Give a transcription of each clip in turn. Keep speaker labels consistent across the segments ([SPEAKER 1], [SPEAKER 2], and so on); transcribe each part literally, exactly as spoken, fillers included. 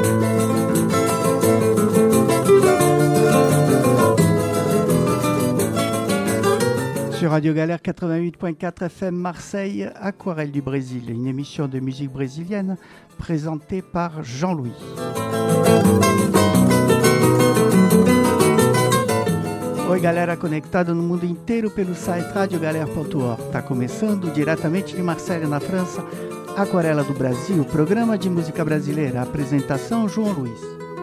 [SPEAKER 1] Sur Radio Galère quatre-vingt-huit point quatre F M Marseille, Aquarelle du Brésil, une émission de musique brésilienne présentée par Jean-Louis. Oi, galera conectada no mundo inteiro pelo site radio galera ponto org. Está começando diretamente de Marseille, na França, Aquarela do Brasil, programa de música brasileira. Apresentação João Luiz.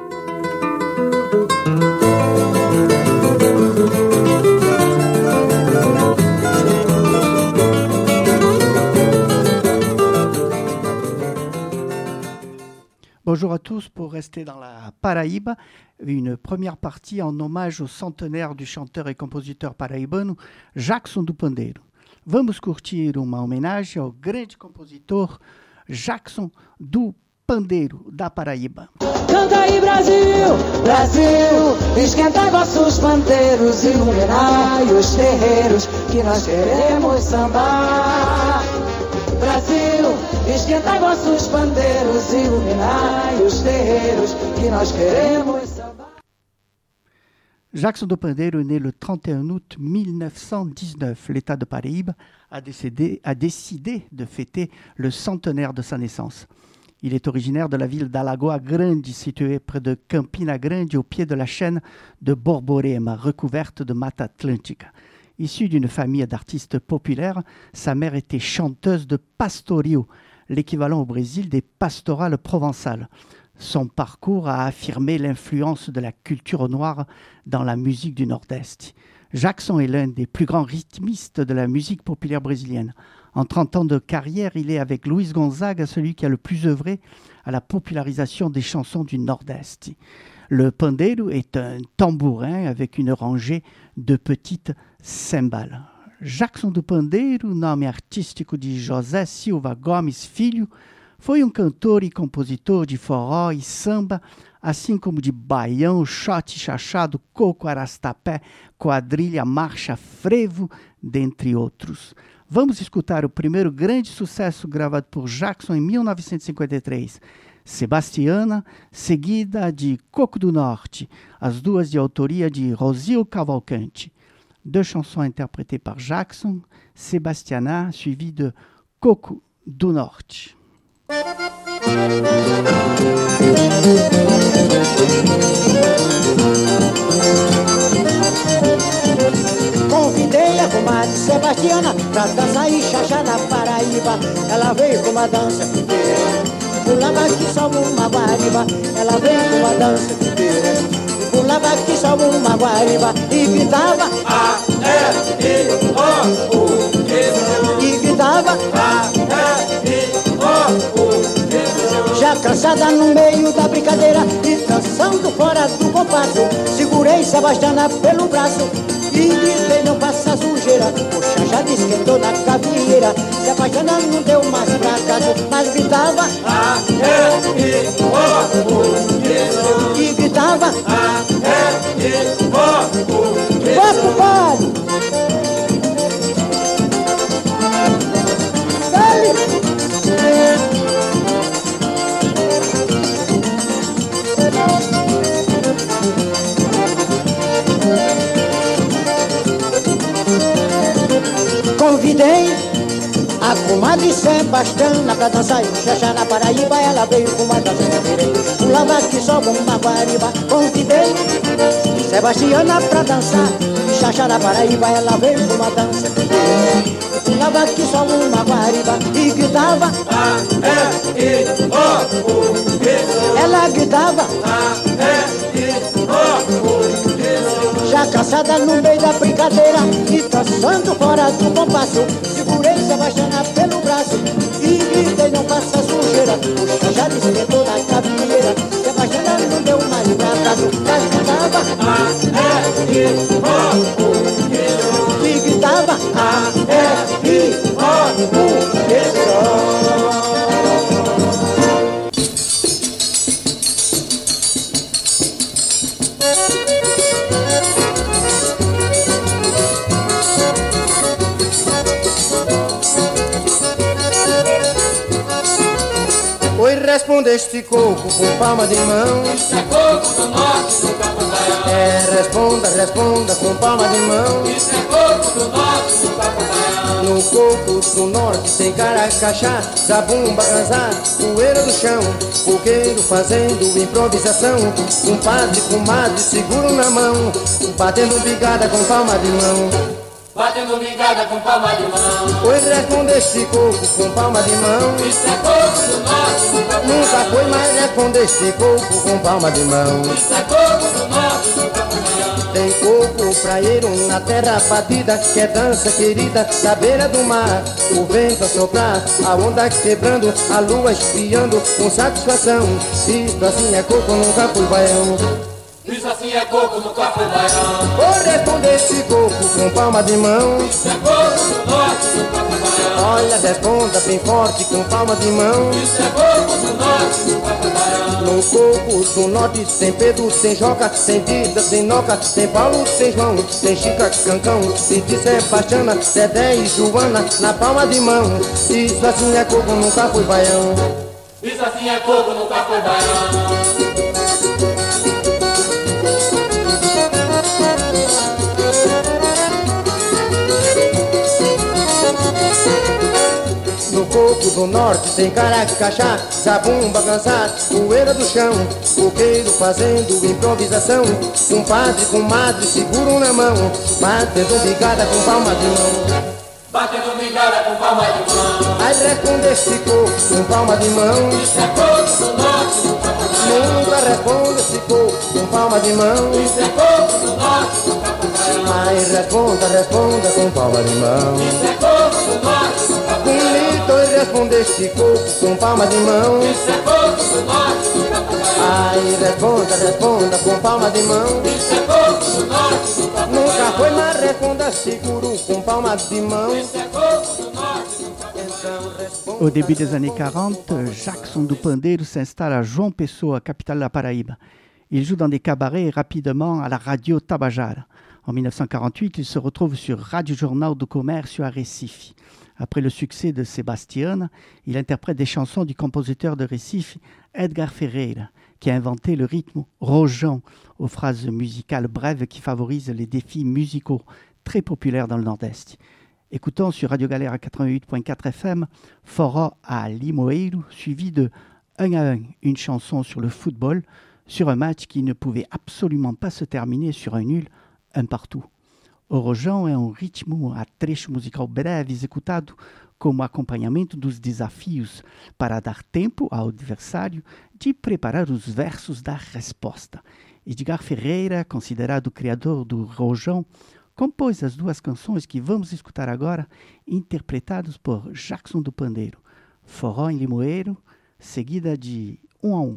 [SPEAKER 1] Bonjour à tous, pour rester dans la Paraíba, une première partie en hommage au centenaire du chanteur e compositeur paraibano Jackson do Pandeiro. Vamos curtir uma homenagem ao grande compositor Jackson do Pandeiro da Paraíba.
[SPEAKER 2] Canta aí, Brasil, Brasil, esquentai vossos pandeiros, iluminai os terreiros, que nós queremos sambar. Brasil, esquentai vossos pandeiros, iluminai os terreiros, que nós queremos sambar.
[SPEAKER 1] Jackson do Pandeiro est né le trente et un août mille neuf cent dix-neuf. L'État de Paraíba a décidé, a décidé de fêter le centenaire de sa naissance. Il est originaire de la ville d'Alagoa Grande, située près de Campina Grande, au pied de la chaîne de Borborema, recouverte de Mata Atlântica. Issu d'une famille d'artistes populaires, sa mère était chanteuse de pastorio, l'équivalent au Brésil des pastorales provençales. Son parcours a affirmé l'influence de la culture noire dans la musique du Nord-Est. Jackson est l'un des plus grands rythmistes de la musique populaire brésilienne. En trente ans de carrière, il est avec Luis Gonzaga celui qui a le plus œuvré à la popularisation des chansons du Nord-Est. Le pandeiro est un tambourin avec une rangée de petites cymbales. Jackson do Pandeiro, nome artístico de José Silva Gomes Filho, foi um cantor e compositor de forró e samba, assim como de baião, shot chachado, coco, arastapé, quadrilha, marcha, frevo, dentre outros. Vamos escutar o primeiro grande sucesso gravado por Jackson em mil novecentos e cinquenta e três, Sebastiana, seguida de Coco do Norte, as duas de autoria de Rosil Cavalcante. Deux chansons interprétées par Jackson, Sebastiana, suivie de Coco do Norte.
[SPEAKER 2] Convidei a comadre Sebastiana pra dançar e chachar na Paraíba. Ela veio com uma dança inteira, pulava que só uma guariba. Ela veio com uma dança inteira, pulava que só uma guariba. E gritava A, E, I, O, U, e gritava A, E, I, O, U. Já cansada no meio da brincadeira e dançando fora do compasso, segurei Sebastiana pelo braço e gritei, não faça sujeira. O chachá esquentou na cabieira, Sebastiana não deu mais fracasso, mas gritava A, E, I, O, U, e gritava A, E, I, O, U. Vai pro baile! Convidei a comadre Sebastiana pra dançar e chachá na Paraíba. Ela veio com uma dança inteira, pulava que só uma guariba. Convidei Sebastiana pra dançar e chachá na Paraíba. Ela veio com uma dança inteira, pulava que só uma guariba. E gritava A, E, I, O, U. Ela gritava A, E, I, O, U. Já cansada no meio da brincadeira e dançando fora do compasso, segurei Sebastiana pelo braço e gritei, não faça sujeira. O chachá esquentou na cabieira, Sebastiana não deu mais fracasso, mas gritava A, E, I, O, U. E gritava A, E, I, O, U. responde este coco com palma de mão.
[SPEAKER 3] Isso é coco do norte do Campo Baião.
[SPEAKER 2] É, responda, responda com palma de mão.
[SPEAKER 3] Isso é coco do norte do Campo Baião.
[SPEAKER 2] No coco do norte tem caracachá, zabumba, canzá, poeira do chão, coqueiro fazendo improvisação, um padre com madre seguro na mão, batendo bigada com palma de mão.
[SPEAKER 3] Batendo ligada com palma de mão.
[SPEAKER 2] Pois responde este coco com palma de mão.
[SPEAKER 3] Isso é coco do norte do Campo Baião.
[SPEAKER 2] Nunca foi mais responde este coco com palma de mão.
[SPEAKER 3] Isso é coco do norte do Campo Baião.
[SPEAKER 2] Tem coco praieiro na terra batida, que é dança querida da beira do mar. O vento a soprar, a onda quebrando, a lua espiando com satisfação. Isto assim é coco no Campo Baião.
[SPEAKER 3] Isso assim é coco no Campo Baião.
[SPEAKER 2] Vou responder esse coco com palma de mão.
[SPEAKER 3] Isso é coco do norte do Campo Baião.
[SPEAKER 2] Olha, responda bem forte com palma de mão.
[SPEAKER 3] Isso é coco do norte do Campo Baião.
[SPEAKER 2] No coco do norte tem Pedro, tem Joca, tem Dida, tem Noca, tem Paulo, tem João, tem Chica, Cancão, Titi, Sebastiana, Dedé e Joana na palma de mão. Isso assim é coco no Campo Baião.
[SPEAKER 3] Isso assim é coco no Campo Baião.
[SPEAKER 2] No coco do norte tem caracachá, zabumba, cansaço, poeira do chão, coqueiro fazendo improvisação, um padre com madre seguro na mão, batendo bigada com palma de mão.
[SPEAKER 3] Batendo ligada com palma de mão.
[SPEAKER 2] Aí responde este coco com palma de mão.
[SPEAKER 3] Isso é coco do norte do Campo Baião.
[SPEAKER 2] Nunca responde este coco com palma de mão.
[SPEAKER 3] Isso é coco do norte do Campo Baião.
[SPEAKER 2] Aí responda, responda com palma de mão.
[SPEAKER 3] Isso é coco do norte do Campo Baião.
[SPEAKER 2] Bonito e responde este coco com palma de mão.
[SPEAKER 3] Isso é coco do norte do Campo Baião.
[SPEAKER 2] Aí responda, responda com palma de mão.
[SPEAKER 3] Isso é coco do norte do Campo Baião.
[SPEAKER 2] Nunca foi, mas responda seguro com palma de mão.
[SPEAKER 3] Isso é coco do norte do Campo Baião.
[SPEAKER 2] Então responda.
[SPEAKER 1] Au début des années quarante, Jackson do Pandeiro s'installe à João Pessoa, capitale de la Paraíba. Il joue dans des cabarets et rapidement à la radio Tabajara. En mille neuf cent quarante-huit, il se retrouve sur Radio Jornal do Comércio à Recife. Après le succès de Sebastiana, il interprète des chansons du compositeur de Recife, Edgar Ferreira, qui a inventé le rythme rojão, aux phrases musicales brèves qui favorisent les défis musicaux, très populaires dans le Nord-Est. Écoutons sur Radio Galera quatre-vingt-huit point quatre F M, Forró à Limoeiro, suivi de un à un, une chanson sur le football, sur un match qui ne pouvait absolument pas se terminer sur un nul, un partout. O rojão é um ritmo a trecho musical breve executado como acompanhamento dos desafios para dar tempo ao adversário de preparar os versos da resposta. Edgar Ferreira, considerado o criador do rojão, compôs as duas canções que vamos escutar agora, interpretadas por Jackson do Pandeiro, Forró em Limoeiro, seguida de Um a Um.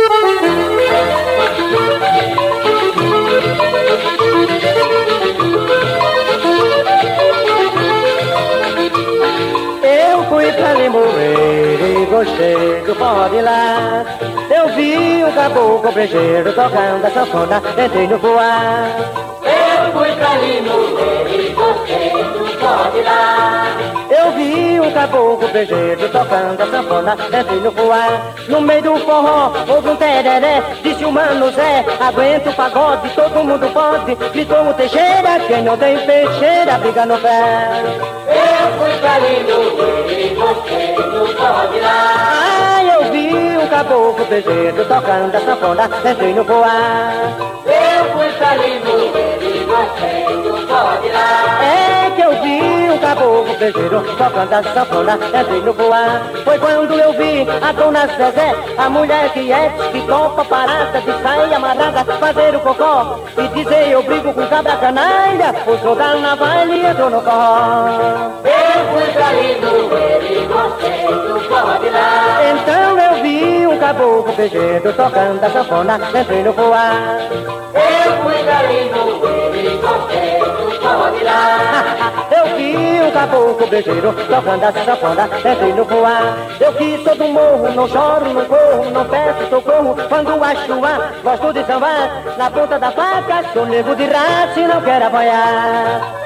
[SPEAKER 2] Eu fui pra Limoeiro e gostei do forró de lá. Eu vi o caboclo brejeiro tocando a sanfona, entrei no voar.
[SPEAKER 3] Eu fui pra Limoeiro e gostei do forró de lá.
[SPEAKER 2] Eu vi um caboclo brejeiro tocando a sanfona, entrei no voar. No meio do forró houve um tereré, disse o mano Zé, aguenta o pagode, todo mundo pode. Gritou o Teixeira, quem não tem peixeira, briga no pé.
[SPEAKER 3] Eu fui pra Limoeiro e gostei do forró de lá.
[SPEAKER 2] Ah, eu vi um caboclo brejeiro tocando a sanfona, entrei no voar.
[SPEAKER 3] Eu fui pra Limoeiro e gostei do forró de lá.
[SPEAKER 2] É que eu vi um caboclo brejeiro tocando a sanfona, entrei no voar. Foi quando eu vi a dona Zezé, a mulher que é, que topa parada de saia amarrada, fazer o cocó e dizer eu brigo com cabra canalha, o jogar na baile e entrou no forró.
[SPEAKER 3] Eu fui pra Limoeiro e gostei do forró de lá.
[SPEAKER 2] Então eu vi um caboclo brejeiro tocando a sanfona, entrei no voar.
[SPEAKER 3] Eu fui pra Limoeiro e gostei do forró de lá.
[SPEAKER 2] Eu vi um caboclo brejeiro tocando a sanfona, entrei no voar. Eu que sou do morro, não choro, não corro, não peço socorro. Quando acho ar, gosto de sambar, na ponta da faca, sou nego de raça e não quero apanhar.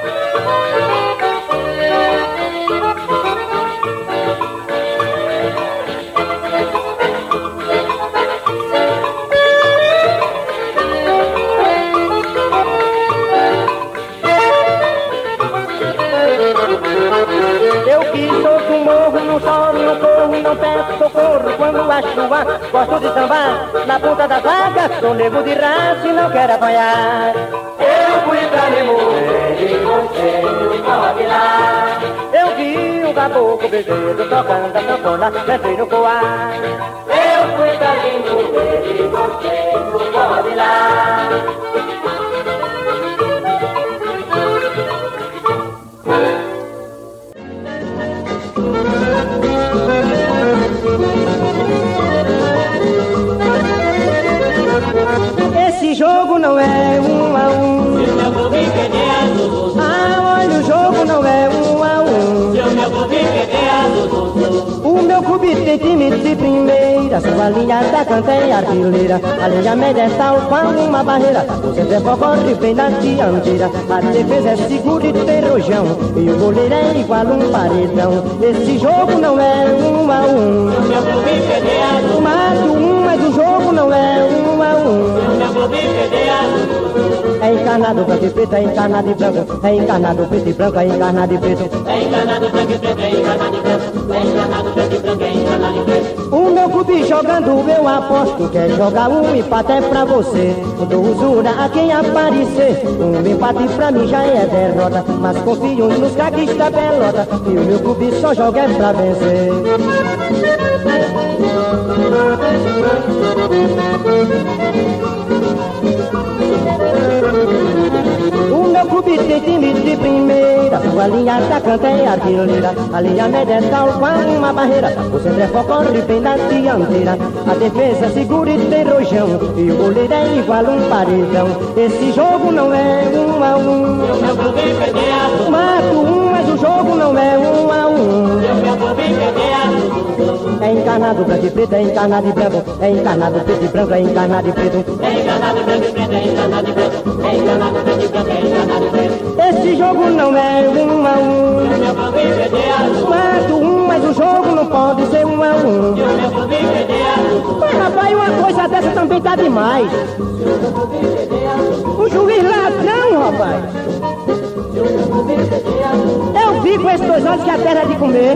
[SPEAKER 2] samba na ponta da faca, sou nego de raça e não quero apanhar.
[SPEAKER 3] Eu fui pra Limoeiro e você no corre lá.
[SPEAKER 2] Eu vi um caboclo bezerro tocando a sanfona, entrei no coar.
[SPEAKER 3] Eu fui pra Limoeiro e você no corre lá.
[SPEAKER 2] Esse jogo não é um a um.
[SPEAKER 3] Se o meu clube perder a Zuzu.
[SPEAKER 2] Ah, olha, o jogo não é um a um.
[SPEAKER 3] Se o meu clube perder a Zuzu.
[SPEAKER 2] O meu clube tem time de primeira, sua linha da canta é artilheira. A linha média é tal qual uma barreira. O centro corre bem na dianteira. A defesa é segura e tem rojão. E o goleiro é igual um paredão. Esse jogo não é um a um.
[SPEAKER 3] Se o meu clube perder a Zuzu.
[SPEAKER 2] Mas o um, mas o jogo não é um a um.
[SPEAKER 3] Se o meu clube perder a Zuzu.
[SPEAKER 2] É encarnado branco e preto, é encarnado e branco. É encarnado preto e branco, é encarnado e preto.
[SPEAKER 3] É enganado branco e preto, é enganado e branco. É enganado branco e branco, é enganado e preto.
[SPEAKER 2] O meu clube jogando, eu aposto. Quer jogar um empate é pra você. Dou usura a quem aparecer. Um empate pra mim já é derrota. Mas confio nos craques da pelota. E o meu clube só joga é pra vencer. O meu clube tem time de primeira. Sua linha da canta é artilheira. A linha média é tal qual uma barreira. O centro é corre bem na dianteira. A defesa é segura e tem rojão. E o goleiro é igual um paredão. Esse jogo não é um a um.
[SPEAKER 3] Se o meu clube perder a Zuzu.
[SPEAKER 2] Mato um, mas o jogo não é um a um.
[SPEAKER 3] Se o meu clube perder a Zuzu.
[SPEAKER 2] É encarnado branco e preto, é encarnado e branco. É encarnado preto e branco, é encarnado e preto.
[SPEAKER 3] É enganado branco e preto, é enganado e branco. É enganado branco e branco, é enganado e preto.
[SPEAKER 2] Esse jogo não é um a
[SPEAKER 3] Se
[SPEAKER 2] um.
[SPEAKER 3] o meu clube perder a Zuzu.
[SPEAKER 2] Mato um, mas o jogo não pode ser um a um.
[SPEAKER 3] Se o meu clube perder a Zuzu.
[SPEAKER 2] Mas rapaz, uma coisa dessa também tá demais. O juiz ladrão, rapaz. Eu vi com esses dois olhos que a terra é de comer.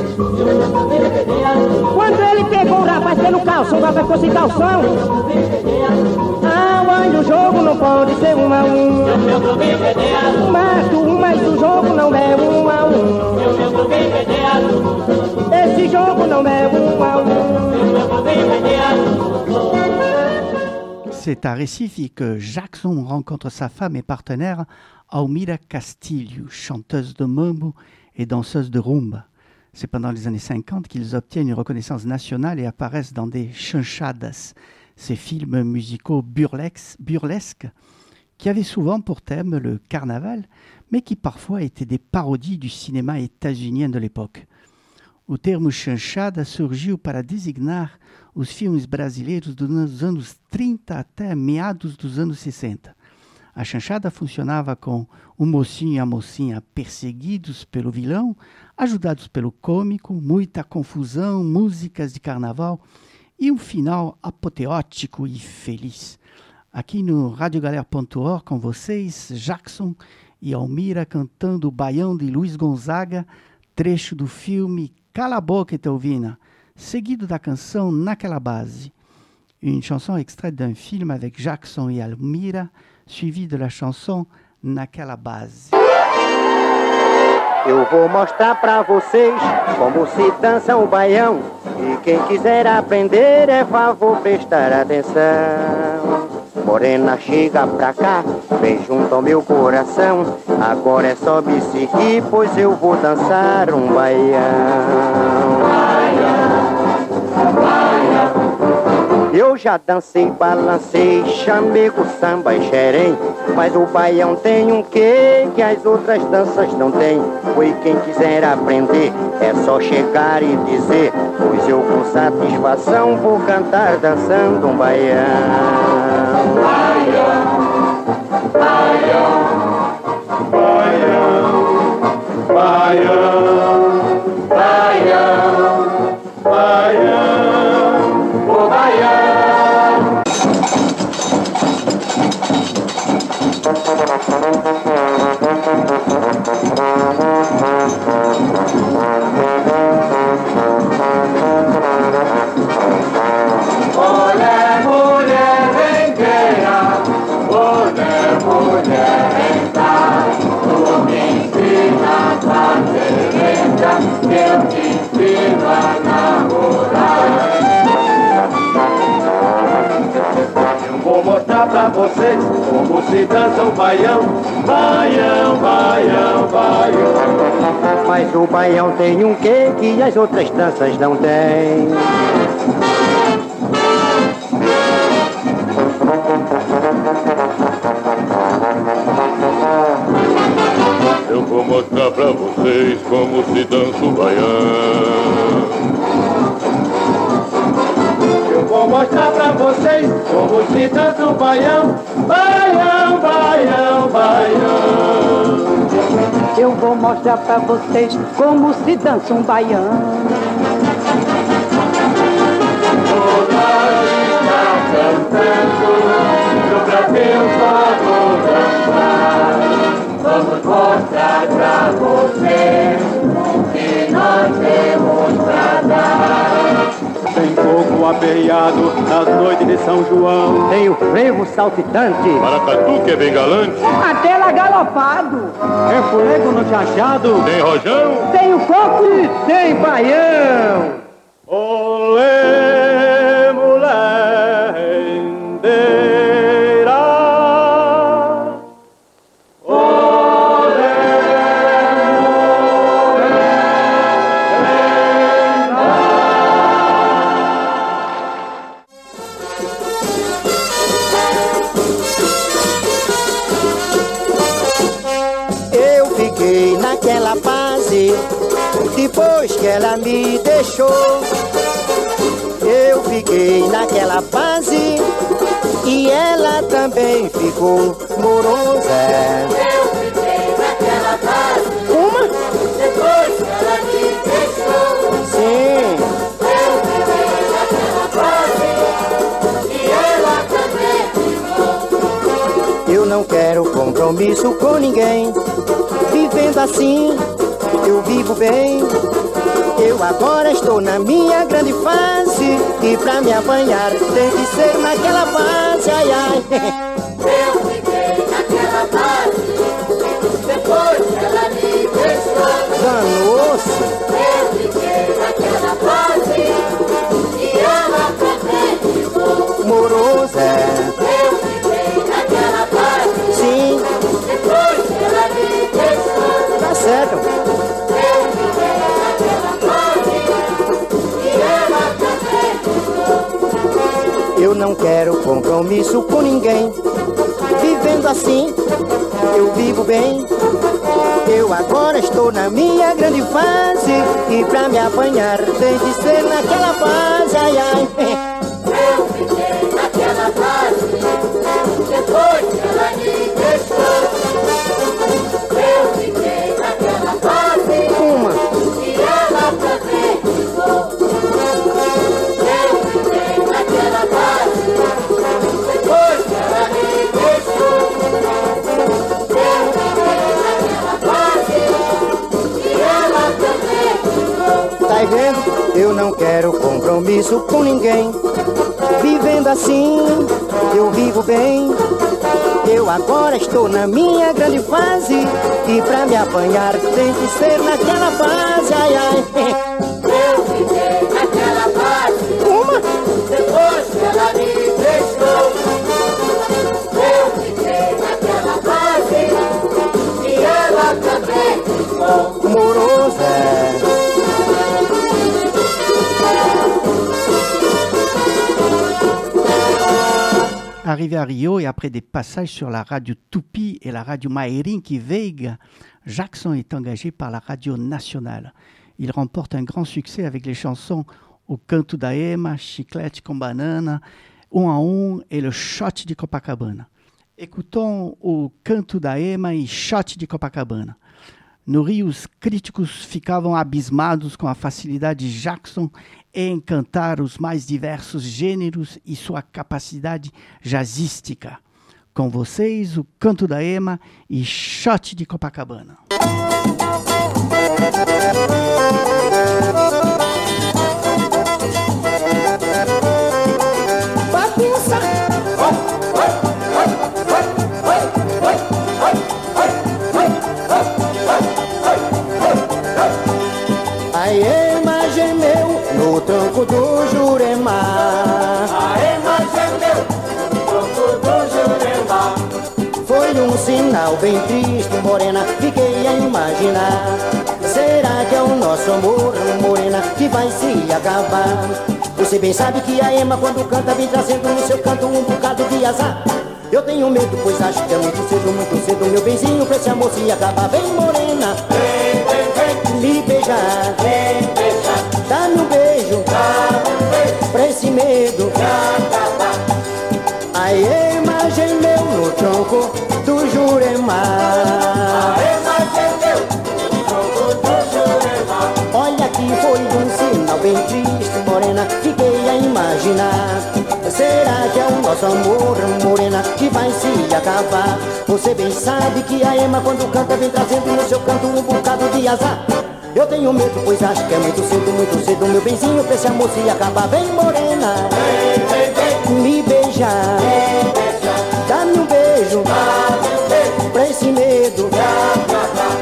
[SPEAKER 2] Quando ele pegou o rapaz pelo calção, o rapaz ficou sem calção. Ah, mas o jogo não pode ser um a um.
[SPEAKER 3] Se o meu clube perder a Zuzu.
[SPEAKER 2] Mato um, mas o jogo não é um a um.
[SPEAKER 3] Se o meu clube perder a Zuzu.
[SPEAKER 2] Esse jogo não é um a um.
[SPEAKER 3] Se o meu clube perder a Zuzu.
[SPEAKER 1] C'est à Recife que Jackson rencontre sa femme et partenaire Almira Castilho, chanteuse de mambo et danseuse de rumba. C'est pendant les années cinquante qu'ils obtiennent une reconnaissance nationale et apparaissent dans des chanchadas, ces films musicaux burlesques, burlesques qui avaient souvent pour thème le carnaval, mais qui parfois étaient des parodies du cinéma états-unien de l'époque. O termo chanchada surgiu para designar os filmes brasileiros dos anos trinta até meados dos anos sessenta. A chanchada funcionava com o mocinho e a mocinha perseguidos pelo vilão, ajudados pelo cômico, muita confusão, músicas de carnaval e um final apoteótico e feliz. Aqui no radio galera ponto org com vocês, Jackson e Almira cantando o Baião de Luiz Gonzaga, trecho do filme Cala a Boca Etelvina, seguido da canção Naquela Base. Une chanson extraite d'un film avec Jackson et Almira, suivie de la chanson Naquela Base.
[SPEAKER 2] Eu vou mostrar pra vocês como se dança o baião. E quem quiser aprender é favor prestar atenção. Morena, chega pra cá, vem junto ao meu coração. Agora é só me seguir, pois eu vou dançar um baião. Baião, baião. Eu já dancei, balancei, chamego, samba e xerém. Mas o baião tem um quê que as outras danças não têm. Pois quem quiser aprender é só chegar e dizer, pois eu com satisfação vou cantar dançando um baião. Baião, baião, baião, baião, baião, baião, o baião. Olha
[SPEAKER 4] mostrar pra vocês como se dança o baião. Baião, baião, baião.
[SPEAKER 2] Mas o baião tem um quê que as outras danças não têm.
[SPEAKER 4] Eu vou mostrar pra vocês como se dança o baião. Eu vou mostrar pra vocês como se dança o baião. Baião, baião, baião.
[SPEAKER 5] Eu vou mostrar pra vocês como se dança um baião.
[SPEAKER 4] Toda está cantando, no Brasil vamos dançar. Vamos mostrar pra vocês o que nós temos pra dar.
[SPEAKER 6] Tem coco aperreado nas noites de São João.
[SPEAKER 2] Tem o frevo saltitante,
[SPEAKER 4] Maracatu que é bem galante.
[SPEAKER 5] Até lá galopado.
[SPEAKER 6] É fogo no chachado.
[SPEAKER 4] Tem rojão.
[SPEAKER 5] Tem o coco e
[SPEAKER 2] tem baião.
[SPEAKER 6] Olê, mulher rendeira. Olê,
[SPEAKER 2] Eu fiquei naquela fase depois que ela me deixou. Eu fiquei naquela fase e ela também ficou morosa.
[SPEAKER 3] Eu fiquei naquela fase,
[SPEAKER 2] Uma?
[SPEAKER 3] depois que ela me deixou.
[SPEAKER 2] Sim.
[SPEAKER 3] Eu fiquei naquela fase, e ela também ficou.
[SPEAKER 2] Eu não quero compromisso com ninguém. Vivendo assim, eu vivo bem. Eu agora estou na minha grande fase e pra me apanhar tem que ser naquela fase, ai ai.
[SPEAKER 3] Eu fiquei naquela fase, depois que ela me deixou.
[SPEAKER 2] Danou-se.
[SPEAKER 3] Eu fiquei naquela fase, e ela também ficou.
[SPEAKER 2] Morosa.
[SPEAKER 3] Eu fiquei naquela fase,
[SPEAKER 2] Sim,
[SPEAKER 3] depois que ela me deixou.
[SPEAKER 2] tá certo.
[SPEAKER 3] Eu fiquei naquela fase, e ela também ficou.
[SPEAKER 2] Eu não quero compromisso com ninguém. Vivendo assim, eu vivo bem. Eu agora estou na minha grande fase e pra me apanhar tem que ser naquela fase, ai ai.
[SPEAKER 3] Eu fiquei naquela fase, depois que ela me deixou. Eu fiquei naquela fase,
[SPEAKER 2] Uma.
[SPEAKER 3] e ela também ficou. Eu fiquei naquela fase, depois que ela me deixou. Eu fiquei naquela fase, e ela também ficou.
[SPEAKER 2] Tá vendo? Eu não quero compromisso com ninguém. Vivendo assim, eu vivo bem. Eu agora estou na minha grande fase e pra me apanhar tem que ser naquela fase, ai ai.
[SPEAKER 3] Eu fiquei naquela fase,
[SPEAKER 2] Uma.
[SPEAKER 3] depois que ela me deixou. Eu fiquei naquela fase, e ela também ficou.
[SPEAKER 2] Morosa.
[SPEAKER 1] Arrivé à Rio et après des passages sur la radio Tupi et la radio Maerinki Veiga, Jackson est engagé par la radio nationale. Il remporte un grand succès avec les chansons O Canto da Ema, Chiclete com Banana, Um a Um et le Shot de Copacabana. Écoutons O Canto da Ema e Shot de Copacabana. No Rio, os críticos ficavam abismados com a facilidade de Jackson em cantar os mais diversos gêneros e sua capacidade jazzística. Com vocês, o Canto da Ema e Shot de Copacabana.
[SPEAKER 2] A ema gemeu no tronco do Jurema.
[SPEAKER 3] A ema gemeu no tronco
[SPEAKER 2] sinal bem triste, morena, fiquei a imaginar. Será que é o nosso amor, morena, que vai se acabar? Você bem sabe que a Ema quando canta vem trazendo no seu canto um bocado de azar. Eu tenho medo, pois acho que é muito cedo, muito cedo, meu benzinho, pra esse amor se acabar. Vem, morena, vem, vem, vem, me beijar, vem beijar, dá-me um beijo, dá-me um beijo, pra esse medo se acabar. A Ema gemeu no tronco do Juremar. A Ema gemeu no tronco do Juremar. Olha que foi um sinal bem triste, morena, fiquei a imaginar. Será que é o nosso amor, morena, que vai se acabar? Você bem sabe que a Ema quando canta vem trazendo no seu canto um bocado de azar. Eu tenho medo, pois acho que é muito cedo, muito cedo, meu benzinho, pra esse amor se acabar. Vem, morena, vem, vem, vem, me beijar, vem beijar, dá-me um beijo, dá-me um beijo, pra esse medo se acabar.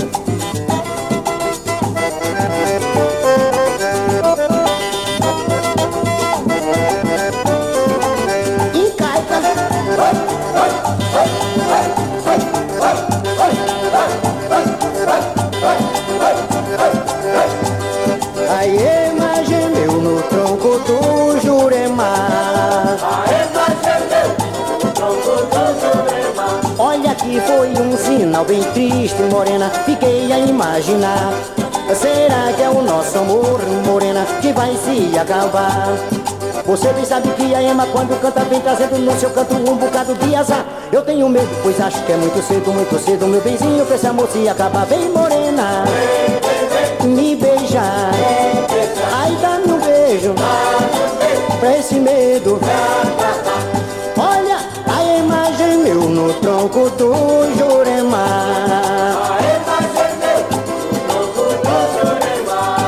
[SPEAKER 2] A Ema gemeu no tronco do Juremar. A Ema gemeu no tronco do Juremar. Olha que foi um sinal bem triste, morena, fiquei a imaginar. Será que é o nosso amor, morena, que vai se acabar? Você bem sabe que a Ema quando canta vem trazendo no seu canto um bocado de azar. Eu tenho medo, pois acho que é muito cedo, muito cedo, meu benzinho, pra esse amor se acabar. Vem, morena, vem, vem, vem, me beijar, vem beijar, ai, dá-me um beijo, pra esse medo. Olha, a Ema gemeu no tronco do Juremar. A Ema gemeu no tronco do Juremar.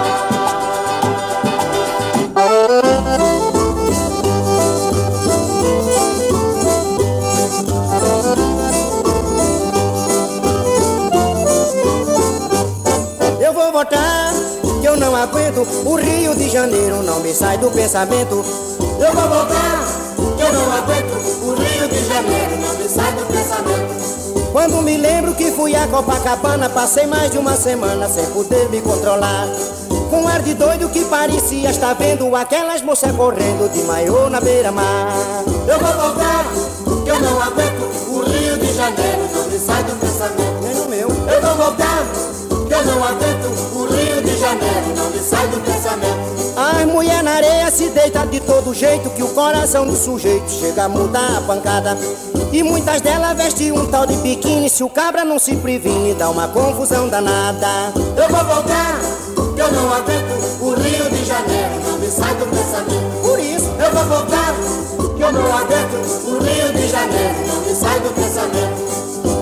[SPEAKER 2] Eu vou voltar, que eu não aguento, o Rio de Janeiro não me sai do pensamento. Eu vou voltar, que eu não aguento, o Rio de Janeiro não me sai do pensamento. Quando me lembro que fui a Copacabana, passei mais de uma semana sem poder me controlar. Com ar de doido que parecia estar vendo aquelas moças correndo de maiô na beira-mar. Eu vou voltar, que eu não aguento, o Rio de Janeiro não me sai do pensamento. Nem no meu. Eu vou voltar, que eu não aguento, o Rio de Janeiro não me sai do pensamento. As mulher na areia se deita de todo jeito, que o coração do sujeito chega a mudar a pancada. E muitas delas vestem um tal de biquíni, se o cabra não se previne, dá uma confusão danada. Eu vou voltar, que eu não aguento, o Rio de Janeiro não me sai do pensamento. Por isso, eu vou voltar, que eu não aguento, o Rio de Janeiro não me sai do pensamento.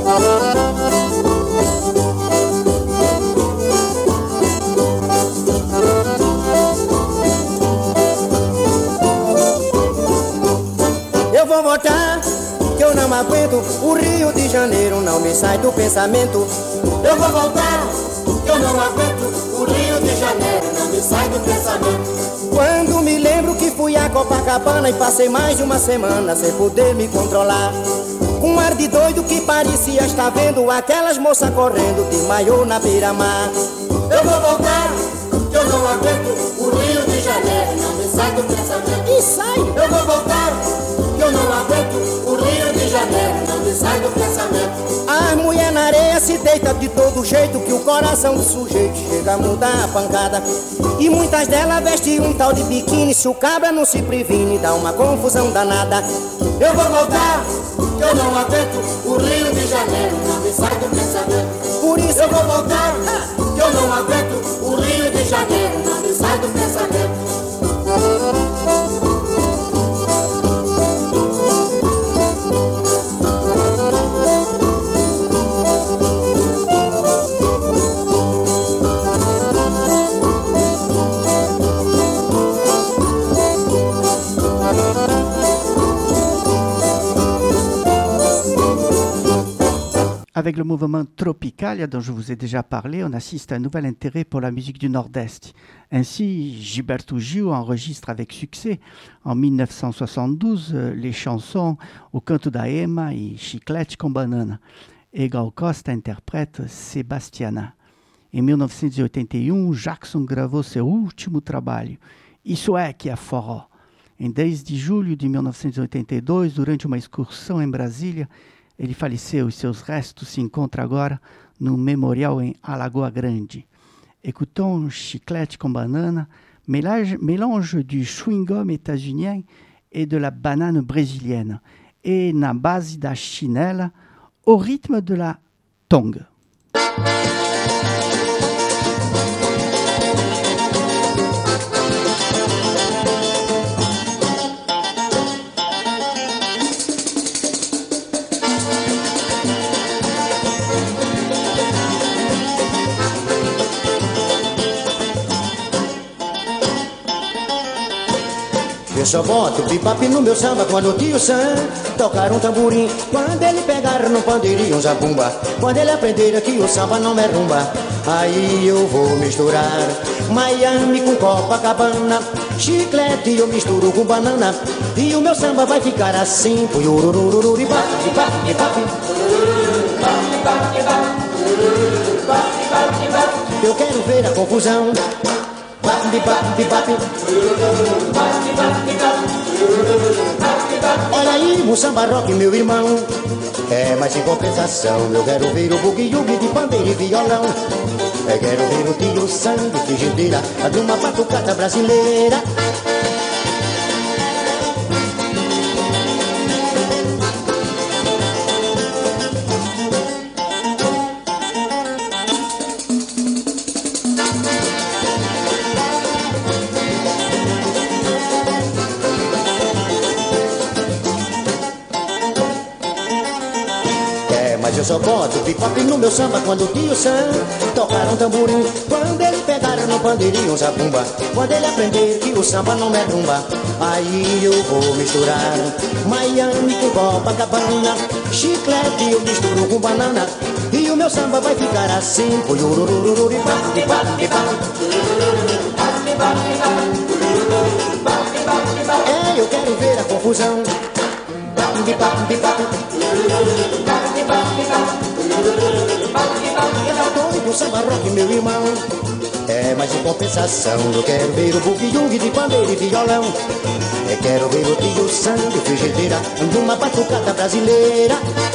[SPEAKER 2] Eu vou voltar, que eu não aguento, o Rio de Janeiro não me sai do pensamento. Eu vou voltar, que eu não aguento, o Rio de Janeiro não me sai do pensamento. Quando me lembro que fui a Copacabana e passei mais de uma semana sem poder me controlar. Com um ar de doido que parecia estar vendo aquelas moças correndo de maiô na beira-mar. Eu vou voltar, que eu não aguento, o Rio de Janeiro não me sai do pensamento. E sai! Eu vou voltar, que eu não aguento, o Rio de Janeiro não me sai do pensamento. As mulher na areia se deita de todo jeito, que o coração do sujeito chega a mudar a pancada. E muitas delas vestem um tal de biquíni, se o cabra não se previne, dá uma confusão danada. Eu vou voltar, que eu não aguento, o Rio de Janeiro não me sai do pensamento. Por isso eu vou voltar, que eu não aguento, o Rio de Janeiro não me sai do pensamento.
[SPEAKER 1] Avec le mouvement Tropicalia dont je vous ai déjà parlé, on assiste à un nouvel intérêt pour la musique du Nord-Est. Ainsi, Gilberto Gil enregistre avec succès en mille neuf cent soixante-douze les chansons O Canto da Ema et Chiclete com Banana. Et Gal Costa interprète Sebastiana. Em mil novecentos e oitenta e um, Jackson gravou seu último trabalho, Isso é que é forró. Em dez de julho de mil novecentos e oitenta e dois, durante uma excursão em Brasília, ele faleceu e seus restos se encontram agora no memorial em Alagoa Grande. Écoutons Chiclete com Banana, mélange, mélange du chewing-gum états-unien et de la banane brésilienne, et na base da chinela, au rythme de la tongue.
[SPEAKER 2] Eu só boto bebop no meu samba quando o tio Sam tocar um tamborim. Quando ele pegar no pandeirinho um zabumba, quando ele aprender que o samba não é rumba, aí eu vou misturar Miami com Copacabana, chiclete eu misturo com banana, e o meu samba vai ficar assim. Eu quero ver a confusão. Olha aí, o samba rock, meu irmão. É, mas em compensação eu quero ver o bugue-yugue de pandeiro e violão. Eu quero ver o tio Sam de frigideira, de uma batucada brasileira. Eu só boto bebop no meu samba quando o tio Sam tocar um tamborim. Quando ele pegar no pandeirinho um zabumba, quando ele aprender que o samba não é rumba, aí eu vou misturar Miami com Copacabana, chiclete eu misturo com banana, e o meu samba vai ficar assim. É, eu quero ver a confusão. Doido samba rock, meu irmão. É, mas em compensação eu quero ver o bugue-yugue de pandeiro e violão. Eu quero ver o tio Sam de frigideira, de uma batucada brasileira.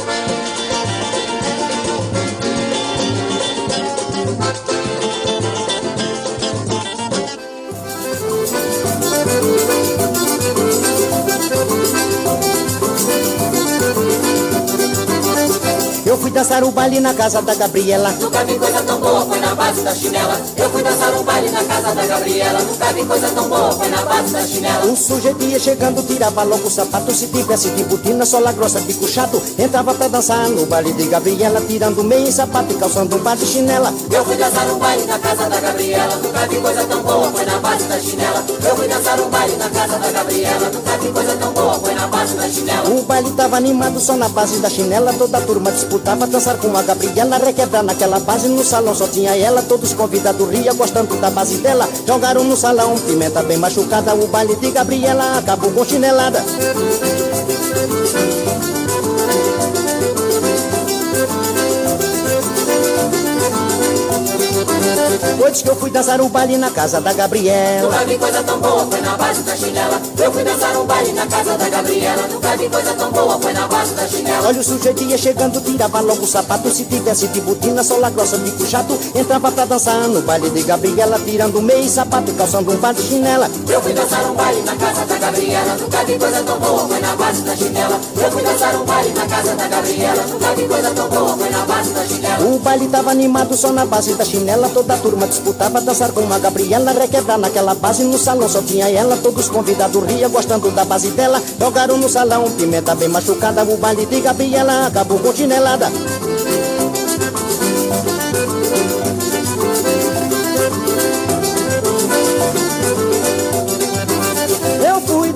[SPEAKER 2] Eu fui dançar o baile na casa da Gabriela.
[SPEAKER 3] Nunca vi coisa tão boa, foi na base da chinela. Eu fui dançar um baile na casa da Gabriela. Nunca vi coisa tão boa, foi na base da chinela.
[SPEAKER 2] O sujeito ia chegando, tirava logo o sapato. Se tivesse de botina, sola grossa, bico chato, entrava pra dançar no baile de Gabriela, tirando meio sapato e calçando um par de chinela.
[SPEAKER 3] Eu fui dançar um baile na casa da Gabriela. Nunca vi coisa tão boa, foi na base da chinela. Eu fui dançar um baile na casa da Gabriela. Nunca vi coisa tão boa, foi na base da chinela.
[SPEAKER 2] O baile tava animado só na base da chinela. Toda a turma disputava dançar com a Gabriela, requebrar naquela base. No salão só tinha ela, todos convidados ria, gostando da base dela. Jogaram no salão, pimenta bem machucada. O baile de Gabriela acabou com chinelada. Depois que eu fui dançar um baile na casa da Gabriela.
[SPEAKER 3] Nunca vi coisa tão boa, foi na base da chinela. Eu fui dançar um baile na casa da Gabriela. Nunca vi coisa tão boa, foi na base da chinela.
[SPEAKER 2] Olha o sujeito ia chegando, tirava logo o sapato. Se tivesse de botina, sola grossa, bico chato, entrava pra dançar no baile de Gabriela, tirando meio sapato e calçando um par de chinela.
[SPEAKER 3] Eu fui dançar um baile na casa da Gabriela. Nunca vi coisa tão boa, foi na base da chinela. Eu fui dançar um baile na casa da Gabriela. Nunca vi coisa tão boa, foi na base da chinela.
[SPEAKER 2] O baile tava animado só na base da chinela. Toda a turma disputava dançar com a Gabriela, requebrar naquela base. No salão só tinha ela, todos convidados ria, gostando da base dela. Jogaram no salão, pimenta bem machucada. O baile de Gabriela acabou com chinelada.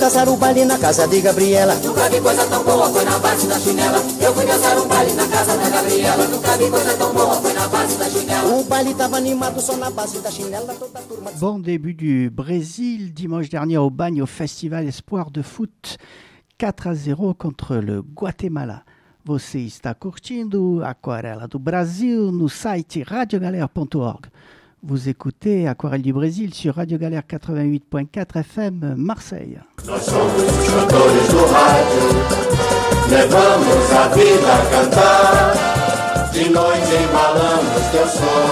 [SPEAKER 2] dançar o baile na casa de Gabriela.
[SPEAKER 3] Nunca vi coisa tão boa, foi na base da chinela. Eu fui dançar um baile na casa da Gabriela. Nunca vi coisa tão boa, foi na base da chinela.
[SPEAKER 2] O baile tava animado só na base da chinela. Toda a turma...
[SPEAKER 1] Bon début du Brésil dimanche dernier au Bagne au Festival Espoir de Foot, quatre a zéro contre le Guatemala. Você está curtindo Aquarela do Brasil no site radio galère ponto org. Vous écoutez Aquarelle du Brésil sur Radio Galère quatre-vingt-huit point quatre F M Marseille.
[SPEAKER 7] Nós somos os cantores do rádio, levamos a vida a cantar. De noite embalamos teu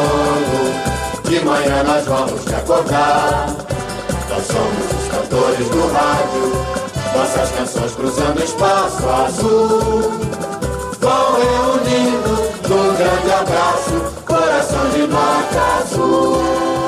[SPEAKER 7] sono, de manhã nós vamos te acordar. Nós somos os cantores do rádio, nossas canções cruzando espaço azul, vão reunindo num grande abraço, coração de nota azul.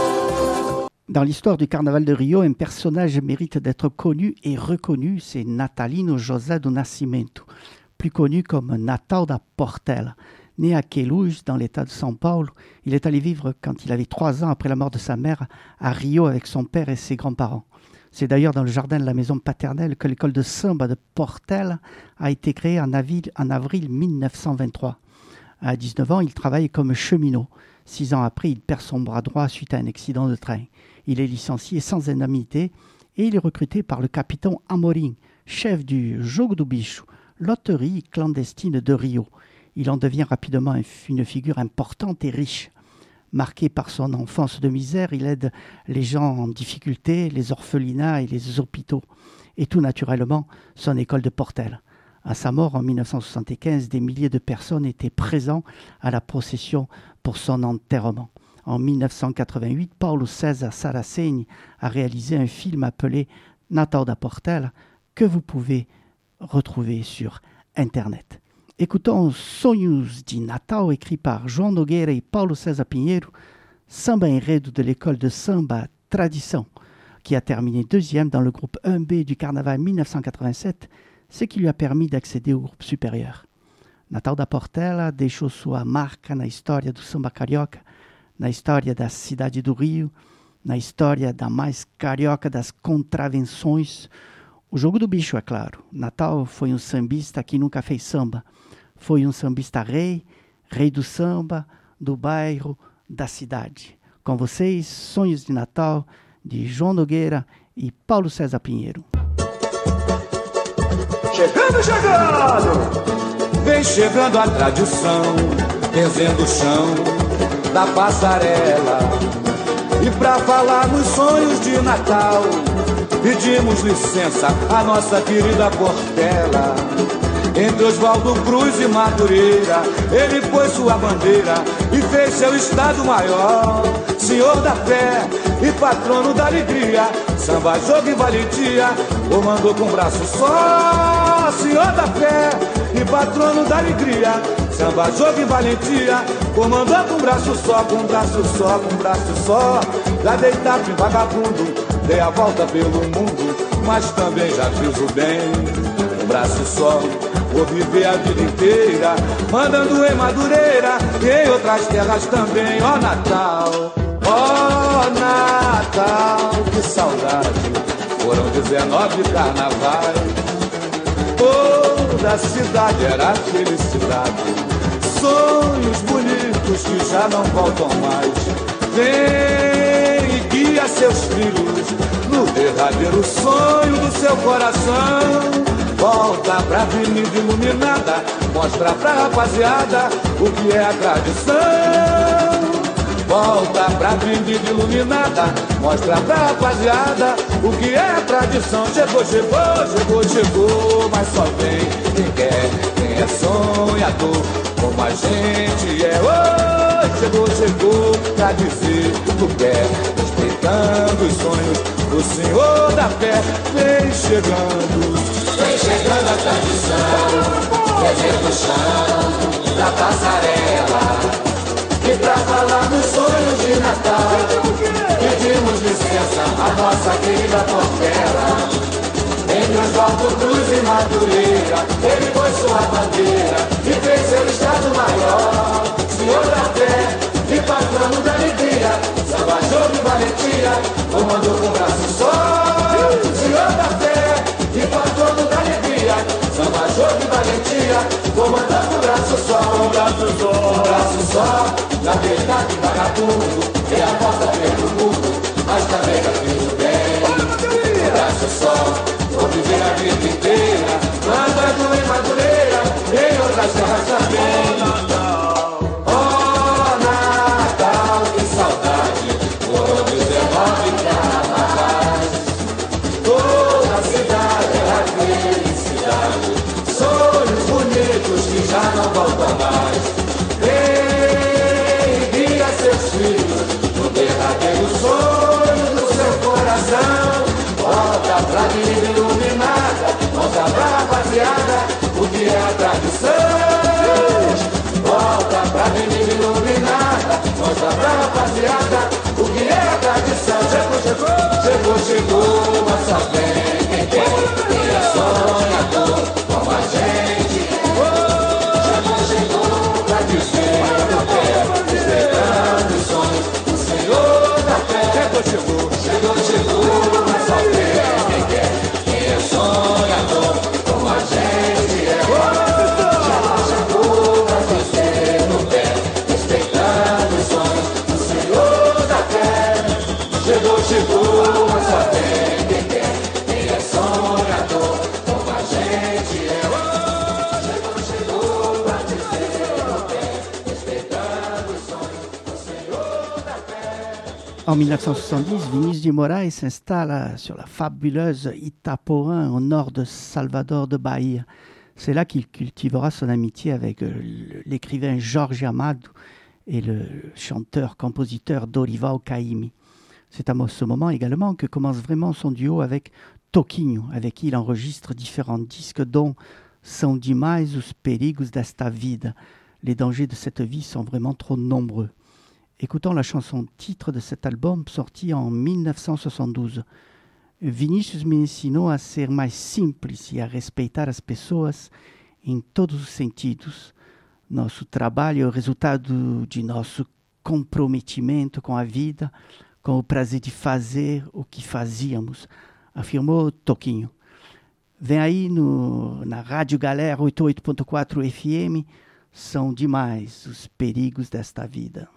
[SPEAKER 1] Dans l'histoire du carnaval de Rio, un personnage mérite d'être connu et reconnu, c'est Natalino José do Nascimento, plus connu comme Natal da Portela. Né à Queluz, dans l'état de São Paulo, il est allé vivre quand il avait trois ans après la mort de sa mère à Rio avec son père et ses grands-parents. C'est d'ailleurs dans le jardin de la maison paternelle que l'école de samba de Portela a été créée en avril, en avril mille neuf cent vingt-trois. À dix-neuf ans, il travaille comme cheminot. Six ans après, il perd son bras droit suite à un accident de train. Il est licencié sans indemnité et il est recruté par le capitaine Amorim, chef du Jogo do Bicho, loterie clandestine de Rio. Il en devient rapidement une figure importante et riche. Marqué par son enfance de misère, il aide les gens en difficulté, les orphelinats et les hôpitaux. Et tout naturellement, son école de Portela. À sa mort en mille neuf cent soixante-quinze, des milliers de personnes étaient présents à la procession pour son enterrement. En mille neuf cent quatre-vingt-huit, Paulo César Saraceni a réalisé un film appelé Natal da Portela que vous pouvez retrouver sur Internet. Écoutons Sonhos de Natal, écrit par João Nogueira et Paulo César Pinheiro, samba enredo de l'école de samba Tradição, qui a terminé deuxième dans le groupe un B du carnaval mille neuf cent quatre-vingt-sept, ce qui lui a permis d'accéder au groupe supérieur. Natal da Portela deixou sua marca na história do samba carioca, na história da cidade do Rio, na história da mais carioca das contravenções. O Jogo do Bicho, é claro. Natal foi um sambista que nunca fez samba. Foi um sambista rei, rei do samba, do bairro, da cidade. Com vocês, Sonhos de Natal, de João Nogueira e Paulo César Pinheiro.
[SPEAKER 8] Chegando, chegando! Vem chegando a tradição, benzendo o chão da passarela. E pra falar nos sonhos de Natal, pedimos licença à nossa querida Portela. Entre Oswaldo Cruz e Madureira, ele pôs sua bandeira e fez seu estado maior. Senhor da fé e patrono da alegria, samba, jogo e valentia, comandou com braço só. Senhor da fé e patrono da alegria, samba, jogo e valentia, comandou com braço só, com braço só, com braço só. Já dei tapa em vagabundo, dei a volta pelo mundo, mas também já fiz o bem, com braço só. Vou viver a vida inteira, mandando em Madureira e em outras terras também. Ó Natal, ó Natal, que saudade, foram dezenove carnavais. Toda a cidade era felicidade, sonhos bonitos que já não voltam mais. Vem e guia seus filhos no derradeiro sonho do seu coração. Volta pra avenida iluminada, mostra pra rapaziada o que é a tradição. Volta pra avenida iluminada, mostra pra rapaziada o que é a tradição. Chegou, chegou, chegou, chegou, mas só vem quem quer, quem é sonhador, como a gente é. Oh, chegou, chegou, pra dizer o que é, respeitando os sonhos do Senhor da fé. Vem chegando,
[SPEAKER 3] vem chegando a tradição, benzendo o chão da passarela. E pra falar dos sonhos de Natal, pedimos licença à nossa querida Portela. Entre Oswaldo Cruz e Madureira, ele pôs sua bandeira e fez seu estado maior. Senhor da fé e patrono da alegria, samba, jogo e valentia, comandou com braço só. Senhor da fé fundo, e a volta pelo mundo, mas também já fiz o bem. Um braço só, vou viver a vida inteira, mandando em Madureira, em outras terras também. Oh, Natal, que saudade, foram dezenove carnavais. Toda a cidade era felicidade, sonhos bonitos que já não voltam mais. Envia seus filhos no derradeiro sonho do seu coração. Volta pra vida iluminada, volta pra rapaziada, o que é a tradição. Volta pra vida iluminada, volta pra rapaziada, o que é a tradição. Chegou, chegou, chegou, chegou, mas só vem quem tem, quem é sonhador como a gente. Chegou, chegou, pra dizer eu quero, despertando os sonhos do Senhor da fé. Chegou, chegou, chegou, chegou, mas só vem quem quer, quem é sonhador como a gente é. Chegou, chegou, pra dizer no pé, respeitando os sonhos do Senhor da fé. Chegou, chegou, mas só vem quem quer, quem é sonhador como a gente é. Chegou, chegou, pra dizer no pé, respeitando os sonhos do Senhor da fé.
[SPEAKER 1] En mille neuf cent soixante-dix, Vinícius de Moraes s'installe sur la fabuleuse Itaporã, au nord de Salvador de Bahia. C'est là qu'il cultivera son amitié avec l'écrivain Jorge Amado et le chanteur-compositeur Dorival Caymmi. C'est à ce moment également que commence vraiment son duo avec Toquinho, avec qui il enregistre différents disques dont São Demais os Perigos desta Vida. Les dangers de cette vie sont vraiment trop nombreux. Écoutons la chanson titre de cet album sorti en mille neuf cent soixante-douze. Vinícius me ensinou a ser mais simples e a respeitar as pessoas em todos os sentidos. Nosso trabalho é o resultado de nosso comprometimento com a vida, com o prazer de fazer o que fazíamos, afirmou Toquinho. Vem aí no, na Rádio Galera oitenta e oito ponto quatro F M, São Demais os Perigos desta Vida.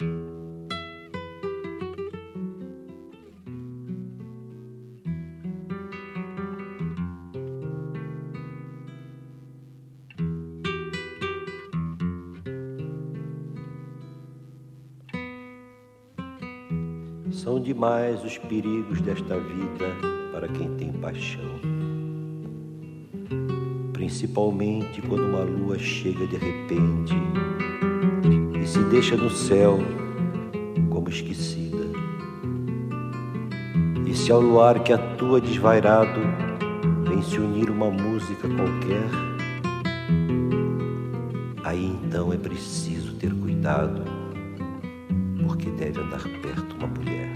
[SPEAKER 9] São demais os perigos desta vida para quem tem paixão. Principalmente quando uma lua chega de repente e se deixa no céu como esquecida. E se ao luar que atua desvairado vem se unir uma música qualquer, aí então é preciso ter cuidado, porque deve andar perto uma mulher.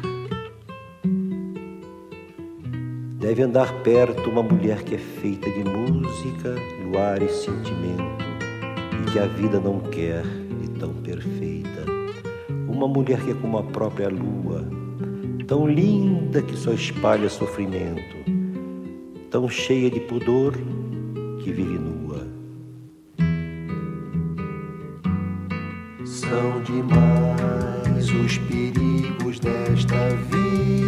[SPEAKER 9] Deve andar perto uma mulher que é feita de música, luar e sentimento, e que a vida não quer de tão perfeita. Uma mulher que é como a própria lua, tão linda que só espalha sofrimento, tão cheia de pudor que vive nua.
[SPEAKER 10] São demais os perigos desta vida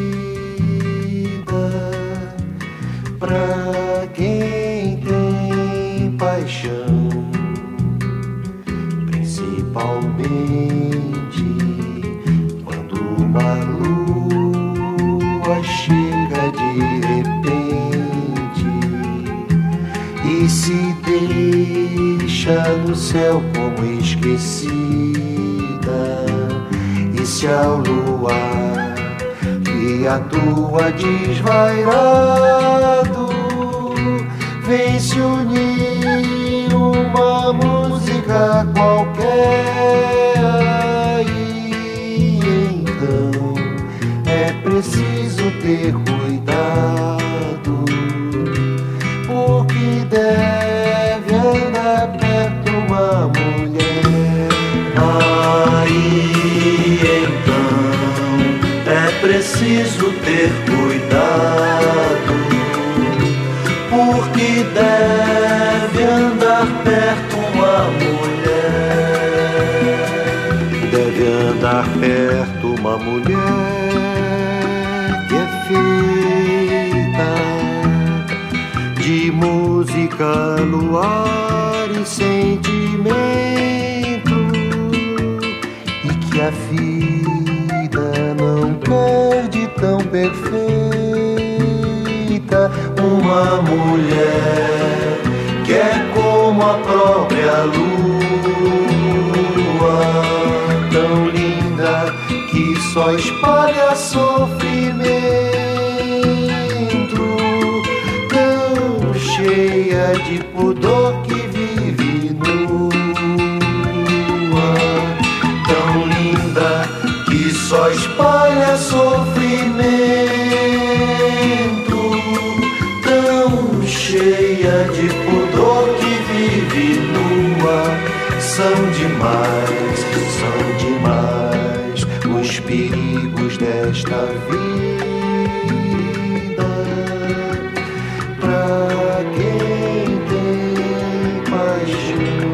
[SPEAKER 10] pra quem tem paixão, principalmente quando uma lua chega de repente e se deixa no céu como esquecida. E se ao luar que atua desvairado vem se unir uma música qualquer, aí então é preciso ter cuidado, porque deve andar perto uma mulher. Aí então é preciso ter cuidado, porque deve andar perto uma mulher.
[SPEAKER 9] Deve andar perto uma mulher que é feita de música, luar e sentimento, e que a vida não perde tão perfeita. Uma mulher que é como a própria lua, tão linda que só espalha sofrimento, tão cheia de pudor que vive nua, tão linda que só espalha sofrimento, tão cheia de pudor que vive nua. São demais, são demais os perigos desta vida pra quem tem paixão.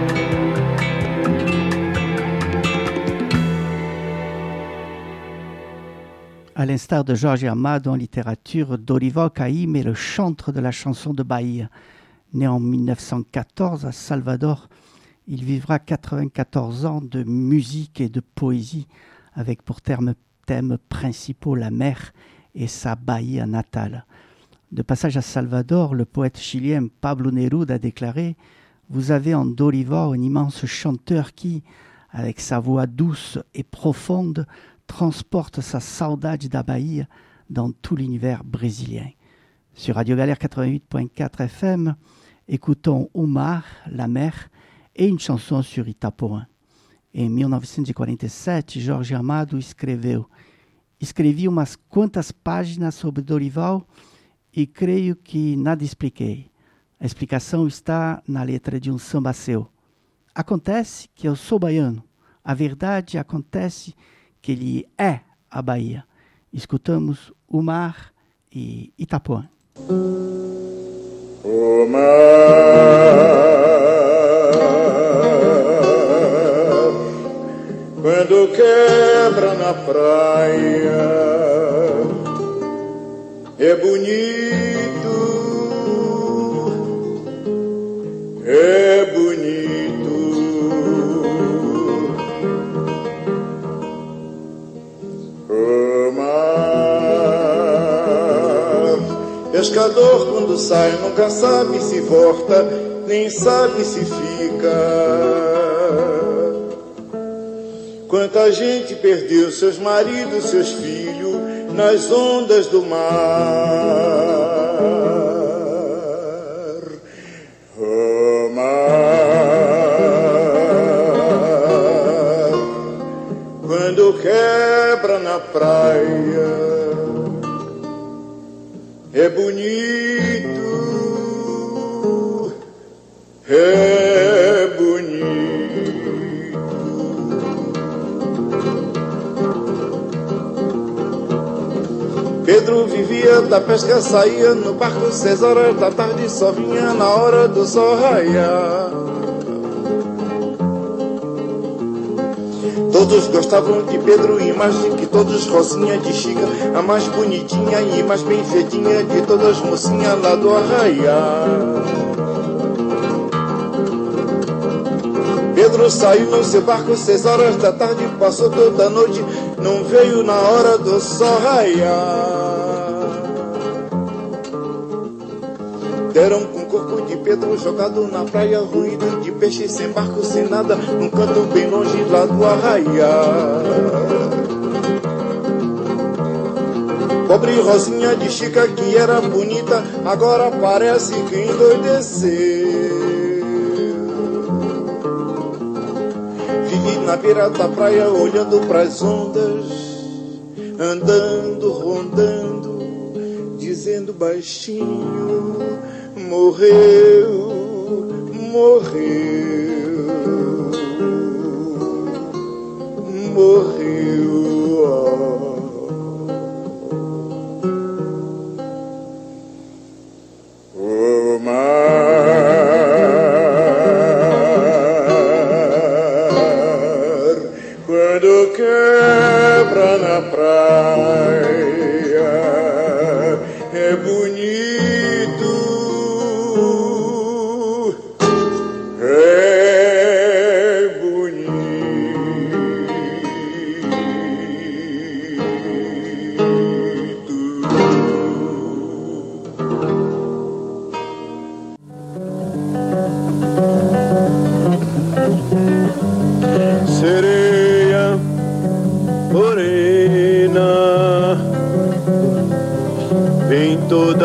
[SPEAKER 1] À l'instar de Jorge Amado en littérature, Dorival Caymmi est le chantre de la chanson de Bahia. Né en mille neuf cent quatorze à Salvador, il vivra quatre-vingt-quatorze ans de musique et de poésie, avec pour thèmes thème principaux la mer et sa Bahia natale. De passage à Salvador, le poète chilien Pablo Neruda a déclaré « Vous avez en Dorival un immense chanteur qui, avec sa voix douce et profonde, transporte sa saudade da Bahia dans tout l'univers brésilien. » Sur Radio Galère quatre-vingt-huit point quatre F M, écoutons O Mar, la mer, e une chanson sur Itapuã. Em mil novecentos e quarenta e sete, Jorge Amado escreveu: Escrevi umas quantas páginas sobre Dorival e creio que nada expliquei. A explicação está na letra de um samba seu. Acontece que eu sou baiano. A verdade acontece que ele é a Bahia. Escutamos O Mar e Itapuã.
[SPEAKER 11] O mar, quando quebra na praia, é bonito, é bonito. O mar, pescador quando sai nunca sabe se volta, nem sabe se fica. Quanta gente perdeu seus maridos, seus filhos nas ondas do mar. O mar, quando quebra na praia, é bonito, é bonito. Pedro vivia da pesca, saía no barco seis horas da tarde, só vinha na hora do sol raiar. Todos gostavam de Pedro e mais de que todos, Rosinha de Chica, a mais bonitinha e mais bem feitinha de todas, mocinha lá do arraiar. Pedro saiu no seu barco seis horas da tarde, passou toda a noite, não veio na hora do sol raiar. Deram com o corpo de Pedro jogado na praia, ruído de peixe, sem barco, sem nada, num canto bem longe lá do arraiar. Pobre Rosinha de Chica, que era bonita, agora parece que endoideceu. Vive na beira da praia, olhando pras ondas, andando, rondando, dizendo baixinho: morreu, morreu, morreu. O mar, quando quebra na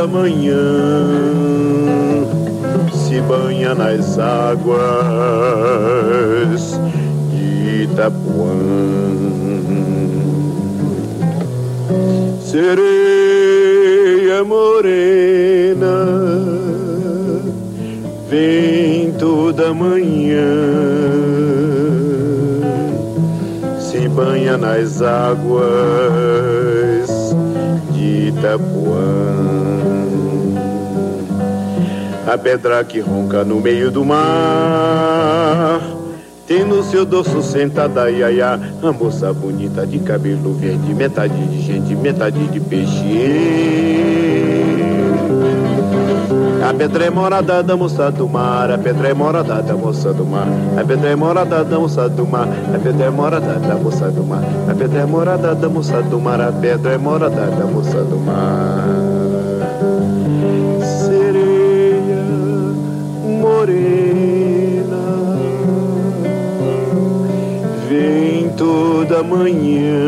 [SPEAKER 11] da manhã se banha nas águas de Itapuã. Sereia morena, vento da manhã, se banha nas águas de Itapuã. A pedra que ronca no meio do mar tem no seu dorso sentada iaiá a moça bonita de cabelo verde, metade de gente, metade de peixe. A pedra é morada da moça do mar, a pedra é morada da moça do mar, a pedra é morada da moça do mar, a pedra é morada da moça do mar, a pedra é morada da moça do mar, a pedra é morada da moça do mar. Sereia morena, vento da manhã,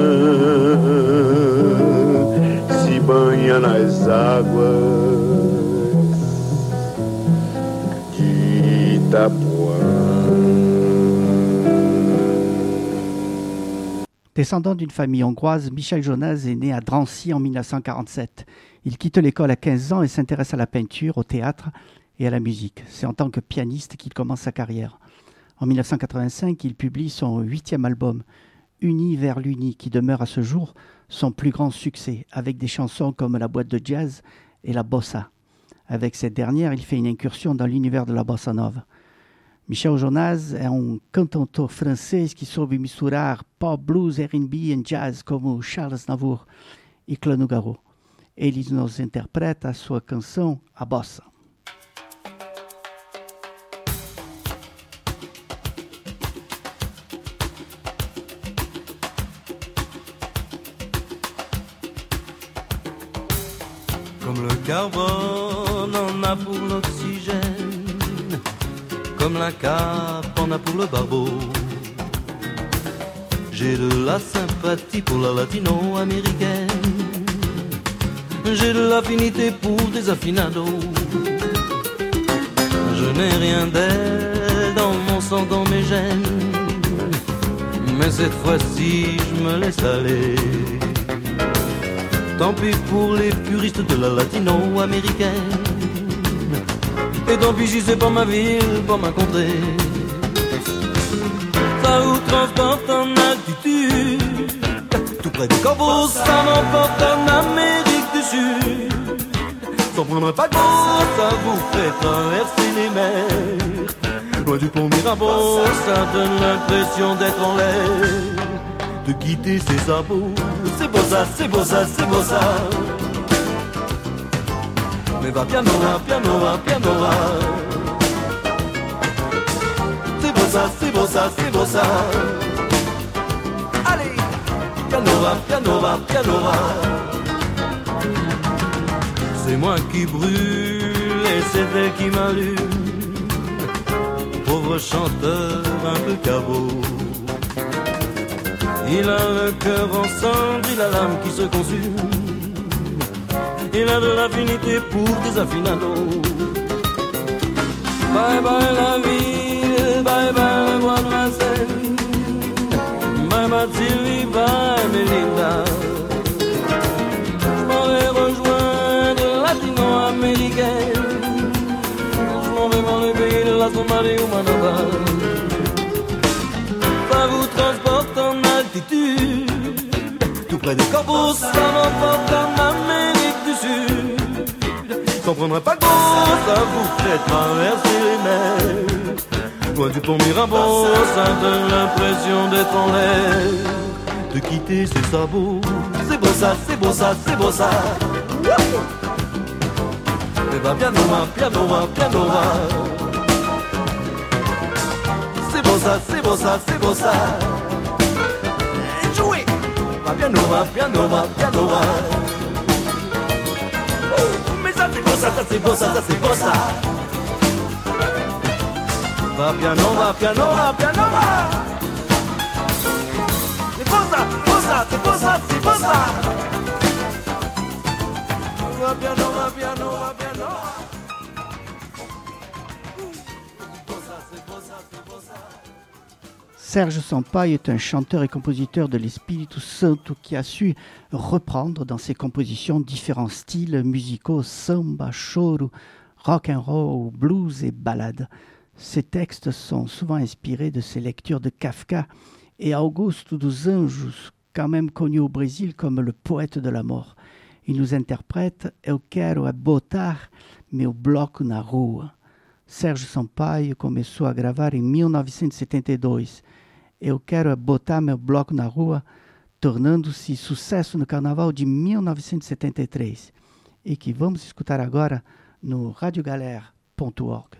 [SPEAKER 11] se banha nas águas de Itapuã.
[SPEAKER 1] Descendant d'une famille hongroise, Michel Jonasz est né à Drancy en mille neuf cent quarante-sept. Il quitte l'école à quinze ans et s'intéresse à la peinture, au théâtre et à la musique. C'est en tant que pianiste qu'il commence sa carrière. En mille neuf cent quatre-vingt-cinq, il publie son huitième album, Uni vers l'Uni, qui demeure à ce jour son plus grand succès, avec des chansons comme La boîte de jazz et La bossa. Avec cette dernière, il fait une incursion dans l'univers de la bossa nova. Michel Jonasz é um cantautor francês que soube misturar pop, blues, R and B e jazz como Charles Navour e Clan Nougaro. Ele nos interpreta a sua canção, A Bossa.
[SPEAKER 12] Comme le carbone en a pour l'oxygène, comme la cape en a pour le barbeau, j'ai de la sympathie pour la latino-américaine, j'ai de l'affinité pour des affinados. Je n'ai rien d'elle dans mon sang, dans mes gènes, mais cette fois-ci je me laisse aller. Tant pis pour les puristes de la latino-américaine, et tant pis si c'est pas ma ville, pas ma contrée. Ça vous transporte en altitude, tout près des corbeaux, ça m'emporte en Amérique du Sud. Sans prendre un paquebot, ça vous fait traverser les mers. Loin du pont Mirabeau, ça donne l'impression d'être en l'air, de quitter ses sabots. C'est beau ça, c'est beau ça, c'est beau ça. Mais va piano, va piano, va piano, va. C'est beau ça, c'est beau ça, c'est beau ça. Allez, piano, va, piano, va, piano, va. C'est moi qui brûle et c'est elle qui m'allume. Pauvre chanteur un peu cabot. Il a le cœur en cendres, il a l'âme qui se consume. Il a de l'affinité pour des affinados. Bye bye la ville, bye bye le bois de Vincennes, bye bye Sylvie, bye Melinda. Je m'en vais rejoindre latino-américaine, je m'en vais dans le pays de la Somalie ou Manaba. Ça vous transporte en altitude, tout près des corbeaux, ça m'emporte en Amérique du Sud. Sans prendre un paquebot, ça vous fait traverser les mers. Loin du pont Mirabeau, ça donne l'impression d'être en l'air, de quitter ses sabots. C'est beau ça, c'est beau ça, c'est beau ça. Et va piano, va, piano, va, piano, va. C'est beau ça, c'est beau ça, c'est beau ça. Jouez. Va piano, va, piano, va, piano, va. Oh, mais ça c'est beau ça, ça c'est beau ça, ça c'est beau ça. Va piano, va piano, va piano, va. C'est beau ça, beau ça, c'est beau ça, c'est beau ça. a piano, a piano, a piano.
[SPEAKER 1] Serge Sampaio est un chanteur et compositeur de l'Espírito Santo qui a su reprendre dans ses compositions différents styles musicaux, samba, choro, rock and roll, blues et ballades. Ses textes sont souvent inspirés de ses lectures de Kafka et Augusto dos Anjos, quand même connu au Brésil comme le poète de la mort. Il nous interprète « Eu quero é botar meu bloco na rua ». Serge Sampaio começou a gravar em mil novecentos e setenta e dois. Eu quero é botar meu bloco na rua, tornando-se sucesso no Carnaval de mil novecentos e setenta e três. E que vamos escutar agora no radio galère ponto org.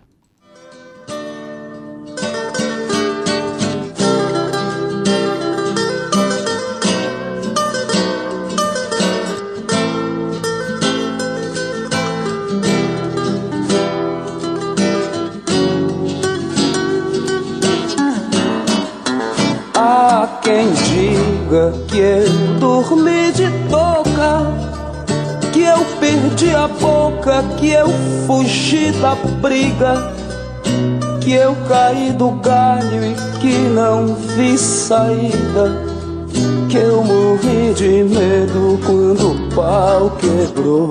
[SPEAKER 13] Há quem diga que eu dormi de touca, que eu perdi a boca, que eu fugi da briga, que eu caí do galho e que não vi saída, que eu morri de medo quando o pau quebrou.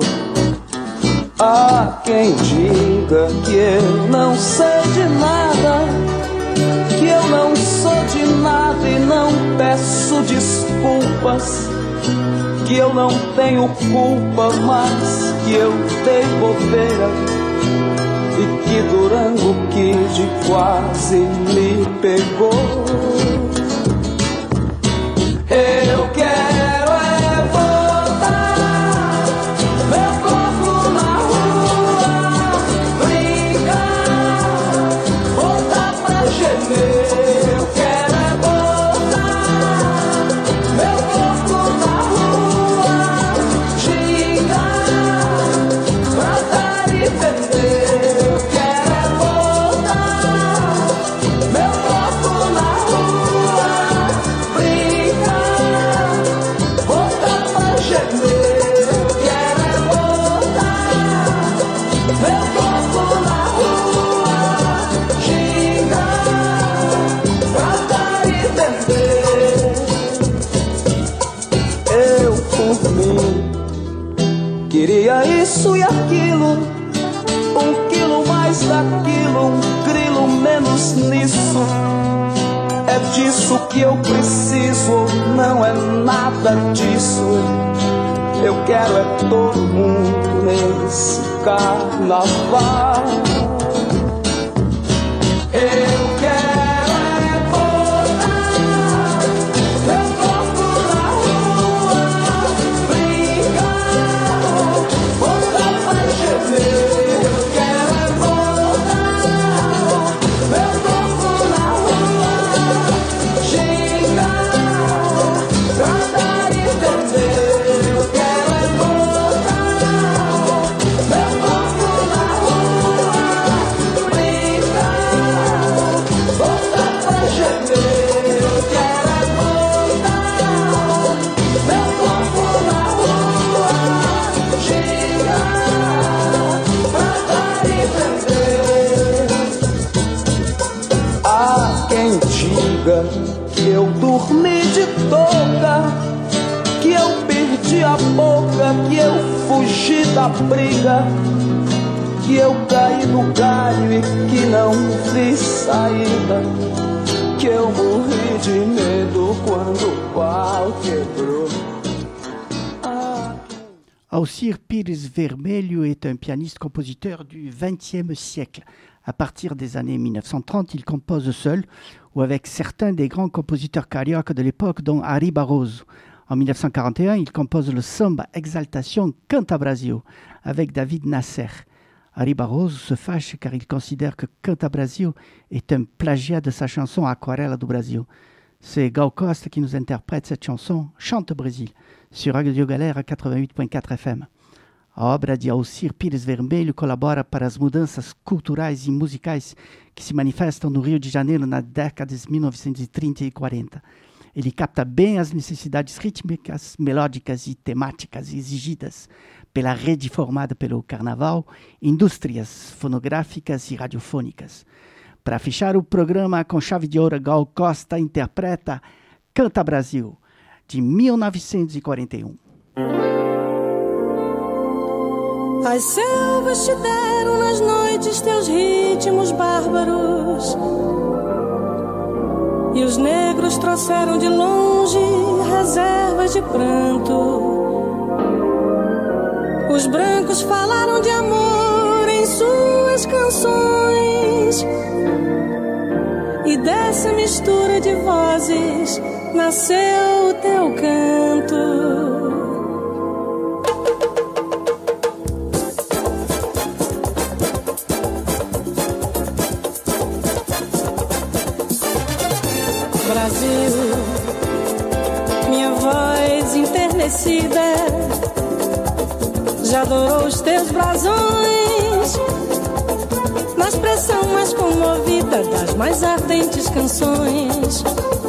[SPEAKER 13] Há quem diga que eu não sei de nada, que eu não sou de nada e não peço desculpas, que eu não tenho culpa, mas que eu dei bobeira e que Durango Kid quase me pegou. Eu quero é botar meu corpo na rua, brincar, voltar pra gemer. Eu quero é botar meu corpo na rua, xingar, matar e vender. Eu quero é botar meu corpo na rua, brincar, voltar pra gemer. Eu quero é botar meu corpo na rua, xingar, matar e vender. Eu, por mim, queria isso e aquilo, um quilo mais daquilo, um grilo menos nisso. É disso que eu preciso, não é nada disso. Eu quero é todo mundo nesse carnaval. Eu quero é botar meu corpo na rua, brincar, voltar pra gemer. Eu quero é botar meu corpo na rua, xingar, tratar e vender. Eu quero é botar meu corpo na rua, brincar, voltar pra gemer. Eu quero é botar meu corpo na rua, xingar, tratar e vender. Há quem diga que eu dormi de touca, que eu perdi a boca, que eu fugi da briga, que eu caí no galho e que não vi saída, que eu morri de medo quando o pau quebrou.
[SPEAKER 1] Alcir Pires Vermelho est un pianiste-compositeur du vingtième siècle. À partir des années mille neuf cent trente, il compose seul ou avec certains des grands compositeurs cariocas de l'époque, dont Ari Barroso. En mille neuf cent quarante et un, il compose le samba Exaltation Canta Brasil avec David Nasser. Ari Barroso se fâche car il considère que Canta Brasil est un plagiat de sa chanson Aquarela do Brasil. C'est Gal Costa qui nous interprète cette chanson Chante Brasil sur Radio Galera quatre-vingt-huit point quatre F M. A obra de Alcir Pires Vermelho colabora para as mudanças culturais e musicais que se manifestam no Rio de Janeiro nas décadas mil novecentos e trinta e quarenta. Ele capta bem as necessidades rítmicas, melódicas e temáticas exigidas pela rede formada pelo Carnaval, indústrias fonográficas e radiofônicas. Para fechar o programa com chave de ouro, Gal Costa interpreta Canta Brasil, de mil novecentos e quarenta e um.
[SPEAKER 14] As selvas te deram nas noites teus ritmos bárbaros, e os negros trouxeram de longe reservas de pranto. Os brancos falaram de amor em suas canções, e dessa mistura de vozes nasceu o teu canto. Brasil, minha voz enternecida já adorou os teus brasões, na expressão mais comovida das mais ardentes canções.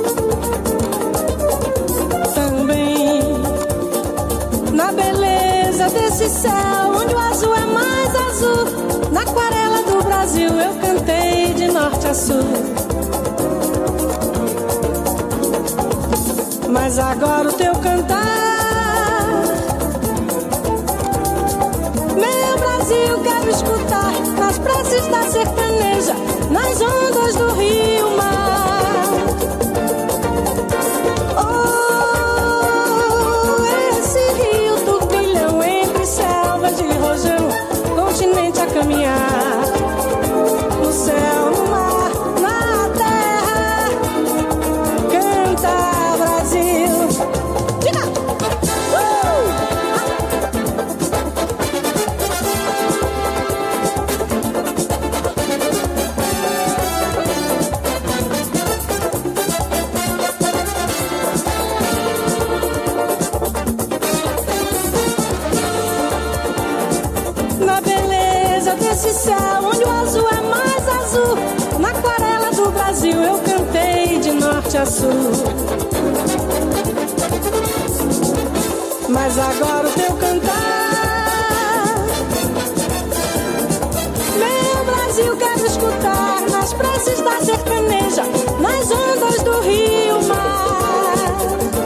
[SPEAKER 14] Também na beleza desse céu, onde o azul é mais azul, na aquarela do Brasil eu cantei de norte a sul. Mas agora o teu cantar, meu Brasil, quero escutar nas preces da sertaneja, nas ondas do rio mar. Oh, esse rio turbilhão entre selvas de rojão, continente a caminhar, no céu, no mar, na terra, canta Brasil. Na beleza desse céu, onde o azul é mais azul, na aquarela do Brasil eu cantei de norte a sul. Mas agora o teu cantar, meu Brasil, quero escutar nas preces da sertaneja, nas ondas do rio mar.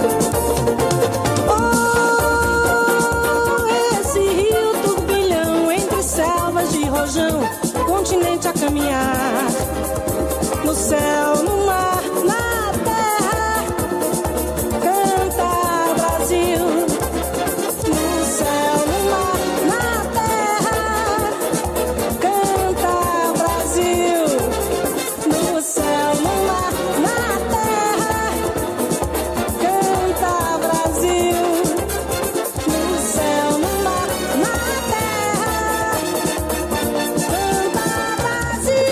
[SPEAKER 14] Oh, esse rio turbilhão entre selvas de rojão, continente a caminhar, no céu, no mar, na terra, canta Brasil. No céu, no mar, na terra, canta Brasil. No céu, no mar, na terra, canta Brasil. No céu, no mar, na terra, canta Brasil.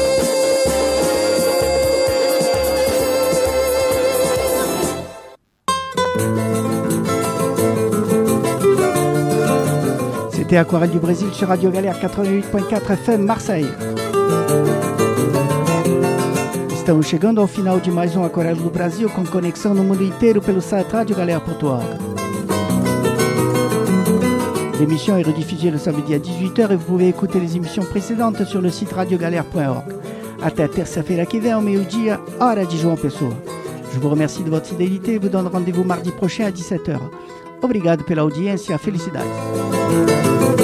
[SPEAKER 1] C'était Aquarelle du Brésil sur Radio Galère quatre-vingt-huit ponto quatro F M Marseille. Estamos chegando ao final de mais um Aquarelle do Brasil, com conexão no mundo inteiro pelo site radio galère ponto org. L'émission est rediffusée le samedi à dix-huit heures et vous pouvez écouter les émissions précédentes sur le site radio galère ponto org. Até terça-feira que vem, ao meio-dia, hora de João Pessoa. Je vous remercie de votre fidélité et vous donne rendez-vous mardi prochain à dix-sept heures. Obrigado pela audiência, felicidades.